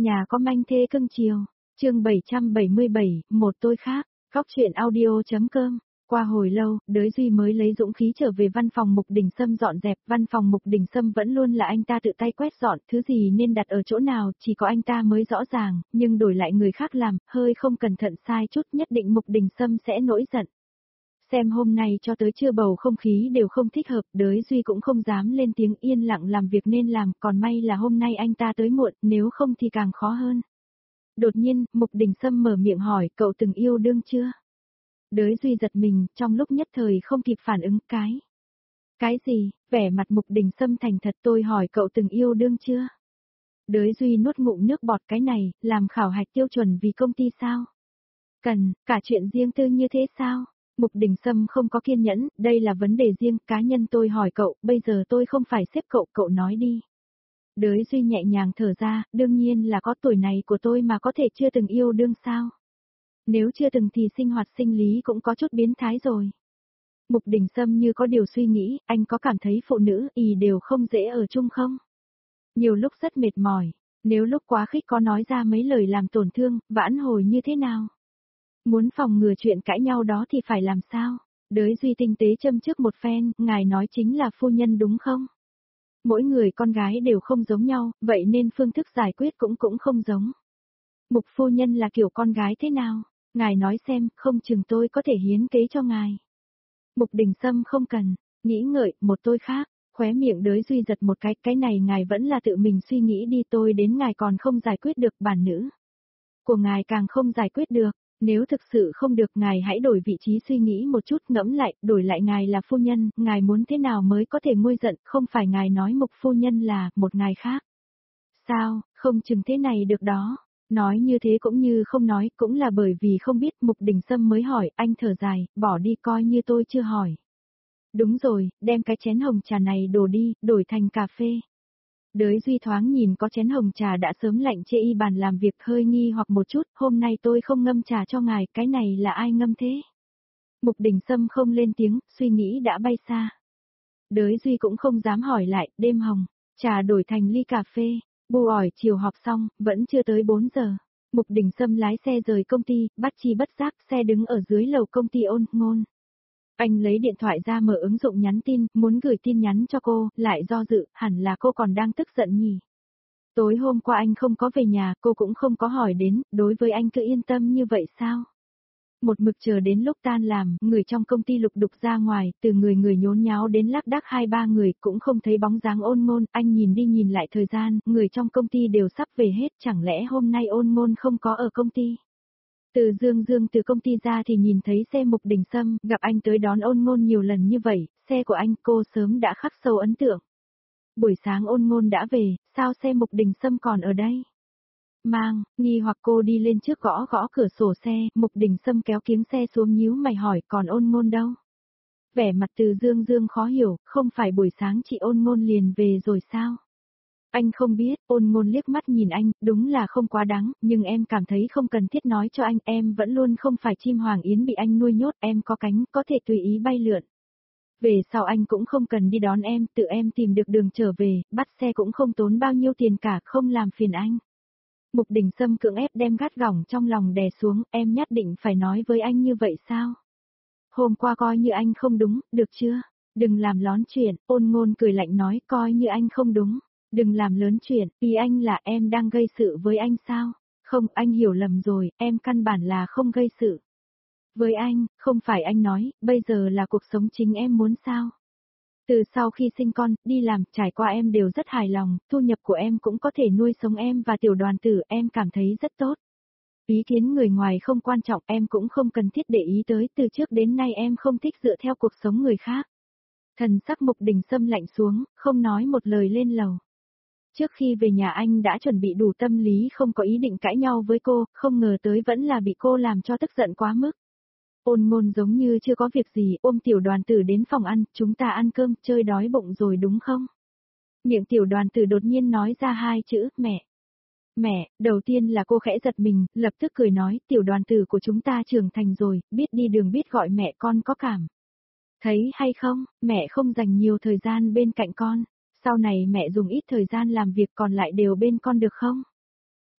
Nhà có manh thê cưng chiều. Chương 777, một tôi khác. Góc truyện audio.com. Qua hồi lâu, Đới Duy mới lấy dũng khí trở về văn phòng Mục Đình Sâm dọn dẹp. Văn phòng Mục Đình Sâm vẫn luôn là anh ta tự tay quét dọn, thứ gì nên đặt ở chỗ nào chỉ có anh ta mới rõ ràng, nhưng đổi lại người khác làm, hơi không cẩn thận sai chút nhất định Mục Đình Sâm sẽ nổi giận. Xem hôm nay cho tới trưa bầu không khí đều không thích hợp, Đới Duy cũng không dám lên tiếng, yên lặng làm việc nên làm, còn may là hôm nay anh ta tới muộn, nếu không thì càng khó hơn. Đột nhiên, Mục Đình Sâm mở miệng hỏi, cậu từng yêu đương chưa? Đới Duy giật mình, trong lúc nhất thời không kịp phản ứng. Cái gì? Vẻ mặt Mục Đình Sâm thành thật, tôi hỏi cậu từng yêu đương chưa? Đới Duy nuốt ngụm nước bọt, cái này, làm khảo hạch tiêu chuẩn vì công ty sao? Cần, cả chuyện riêng tư như thế sao? Mục Đình Sâm không có kiên nhẫn, đây là vấn đề riêng, cá nhân tôi hỏi cậu, bây giờ tôi không phải xếp cậu, cậu nói đi. Đới Duy nhẹ nhàng thở ra, đương nhiên là có, tuổi này của tôi mà có thể chưa từng yêu đương sao? Nếu chưa từng thì sinh hoạt sinh lý cũng có chút biến thái rồi. Mục Đình Sâm như có điều suy nghĩ, anh có cảm thấy phụ nữ đều không dễ ở chung không? Nhiều lúc rất mệt mỏi, nếu lúc quá khích có nói ra mấy lời làm tổn thương, vãn hồi như thế nào? Muốn phòng ngừa chuyện cãi nhau đó thì phải làm sao? Đới Duy tinh tế châm trước một phen, ngài nói chính là phu nhân đúng không? Mỗi người con gái đều không giống nhau, vậy nên phương thức giải quyết cũng không giống. Mục phu nhân là kiểu con gái thế nào? Ngài nói xem, không chừng tôi có thể hiến kế cho ngài. Mục Đình Sâm không cần, nghĩ ngợi, một tôi khác, khóe miệng Đới Duy giật một cái này ngài vẫn là tự mình suy nghĩ đi, tôi đến ngài còn không giải quyết được, bản nữ của ngài càng không giải quyết được. Nếu thực sự không được, ngài hãy đổi vị trí suy nghĩ một chút, ngẫm lại, đổi lại ngài là phu nhân, ngài muốn thế nào mới có thể nguôi giận, không phải ngài nói Mục phu nhân là một ngài khác. Sao, không chừng thế này được đó. Nói như thế cũng như không nói, cũng là bởi vì không biết. Mục Đình Sâm mới hỏi, anh thở dài, bỏ đi coi như tôi chưa hỏi. Đúng rồi, đem cái chén hồng trà này đổ đi, đổi thành cà phê. Đới Duy thoáng nhìn có chén hồng trà đã sớm lạnh chê y bàn làm việc, hơi nghi hoặc một chút, hôm nay tôi không ngâm trà cho ngài, cái này là ai ngâm thế? Mục Đình Sâm không lên tiếng, suy nghĩ đã bay xa. Đới Duy cũng không dám hỏi lại, đêm hồng, trà đổi thành ly cà phê. Bu ỏi chiều họp xong, vẫn chưa tới 4 giờ. Mục Đình Sâm lái xe rời công ty, bất chi bất giác, xe đứng ở dưới lầu công ty Ôn Ngôn. Anh lấy điện thoại ra mở ứng dụng nhắn tin, muốn gửi tin nhắn cho cô, lại do dự, hẳn là cô còn đang tức giận nhỉ. Tối hôm qua anh không có về nhà, cô cũng không có hỏi đến, đối với anh cứ yên tâm như vậy sao? Một mực chờ đến lúc tan làm, người trong công ty lục đục ra ngoài, từ người nhốn nháo đến lác đác 2-3 người, cũng không thấy bóng dáng Ôn Ngôn. Anh nhìn đi nhìn lại thời gian, người trong công ty đều sắp về hết, chẳng lẽ hôm nay Ôn Ngôn không có ở công ty? Từ Dương từ công ty ra thì nhìn thấy xe Mục Đình Sâm, gặp anh tới đón Ôn Ngôn nhiều lần như vậy, xe của anh cô sớm đã khắc sâu ấn tượng. Buổi sáng Ôn Ngôn đã về, sao xe Mục Đình Sâm còn ở đây? Nghi hoặc cô đi lên trước gõ gõ cửa sổ xe, Mục Đình Sâm kéo kiếng xe xuống nhíu mày hỏi, còn Ôn Ngôn đâu? Vẻ mặt Từ Dương khó hiểu, không phải buổi sáng chị Ôn Ngôn liền về rồi sao? Anh không biết. Ôn Ngôn liếc mắt nhìn anh, đúng là không quá đáng, nhưng em cảm thấy không cần thiết nói cho anh, em vẫn luôn không phải chim hoàng yến bị anh nuôi nhốt, em có cánh, có thể tùy ý bay lượn. Về sau anh cũng không cần đi đón em, tự em tìm được đường trở về, bắt xe cũng không tốn bao nhiêu tiền cả, không làm phiền anh. Mục Đình Sâm cưỡng ép đem gắt gỏng trong lòng đè xuống, em nhất định phải nói với anh như vậy sao? Hôm qua coi như anh không đúng, được chưa? Đừng làm lón chuyện. Ôn Ngôn cười lạnh nói, coi như anh không đúng. Đừng làm lớn chuyện, ý anh là em đang gây sự với anh sao? Không, anh hiểu lầm rồi, em căn bản là không gây sự với anh, không phải anh nói, bây giờ là cuộc sống chính em muốn sao? Từ sau khi sinh con, đi làm, trải qua em đều rất hài lòng, thu nhập của em cũng có thể nuôi sống em và tiểu đoàn tử, em cảm thấy rất tốt. Ý kiến người ngoài không quan trọng, em cũng không cần thiết để ý tới, từ trước đến nay em không thích dựa theo cuộc sống người khác. Thần sắc Mục Đình Sâm lạnh xuống, không nói một lời lên lầu. Trước khi về nhà anh đã chuẩn bị đủ tâm lý, không có ý định cãi nhau với cô, không ngờ tới vẫn là bị cô làm cho tức giận quá mức. Ôn Ngôn giống như chưa có việc gì, ôm tiểu đoàn tử đến phòng ăn, chúng ta ăn cơm, chơi đói bụng rồi đúng không? Miệng tiểu đoàn tử đột nhiên nói ra hai chữ, mẹ. Mẹ, đầu tiên là cô khẽ giật mình, lập tức cười nói, tiểu đoàn tử của chúng ta trưởng thành rồi, biết đi đường biết gọi mẹ, con có cảm thấy hay không, mẹ không dành nhiều thời gian bên cạnh con, sau này mẹ dùng ít thời gian làm việc còn lại đều bên con được không?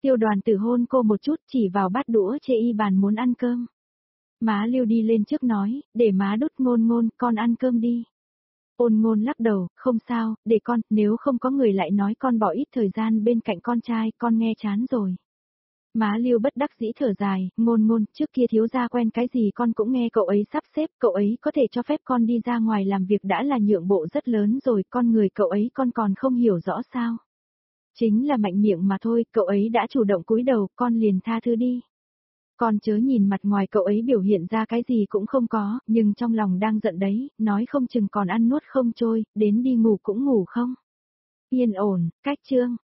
Tiêu Đoàn Tử hôn cô một chút chỉ vào bát đũa chê y bàn muốn ăn cơm. Má Lưu đi lên trước nói, để má đút Ngôn Ngôn, con ăn cơm đi. Ôn Ngôn lắc đầu, không sao, để con, nếu không có người lại nói con bỏ ít thời gian bên cạnh con trai, con nghe chán rồi. Má Lưu bất đắc dĩ thở dài, Ngôn Ngôn, trước kia thiếu gia quen cái gì con cũng nghe cậu ấy sắp xếp, cậu ấy có thể cho phép con đi ra ngoài làm việc đã là nhượng bộ rất lớn rồi, con người cậu ấy con còn không hiểu rõ sao. Chính là mạnh miệng mà thôi, cậu ấy đã chủ động cúi đầu, con liền tha thứ đi. Con chớ nhìn mặt ngoài cậu ấy biểu hiện ra cái gì cũng không có, nhưng trong lòng đang giận đấy, nói không chừng còn ăn nuốt không trôi, đến đi ngủ cũng ngủ không. Yên ổn, cách chương.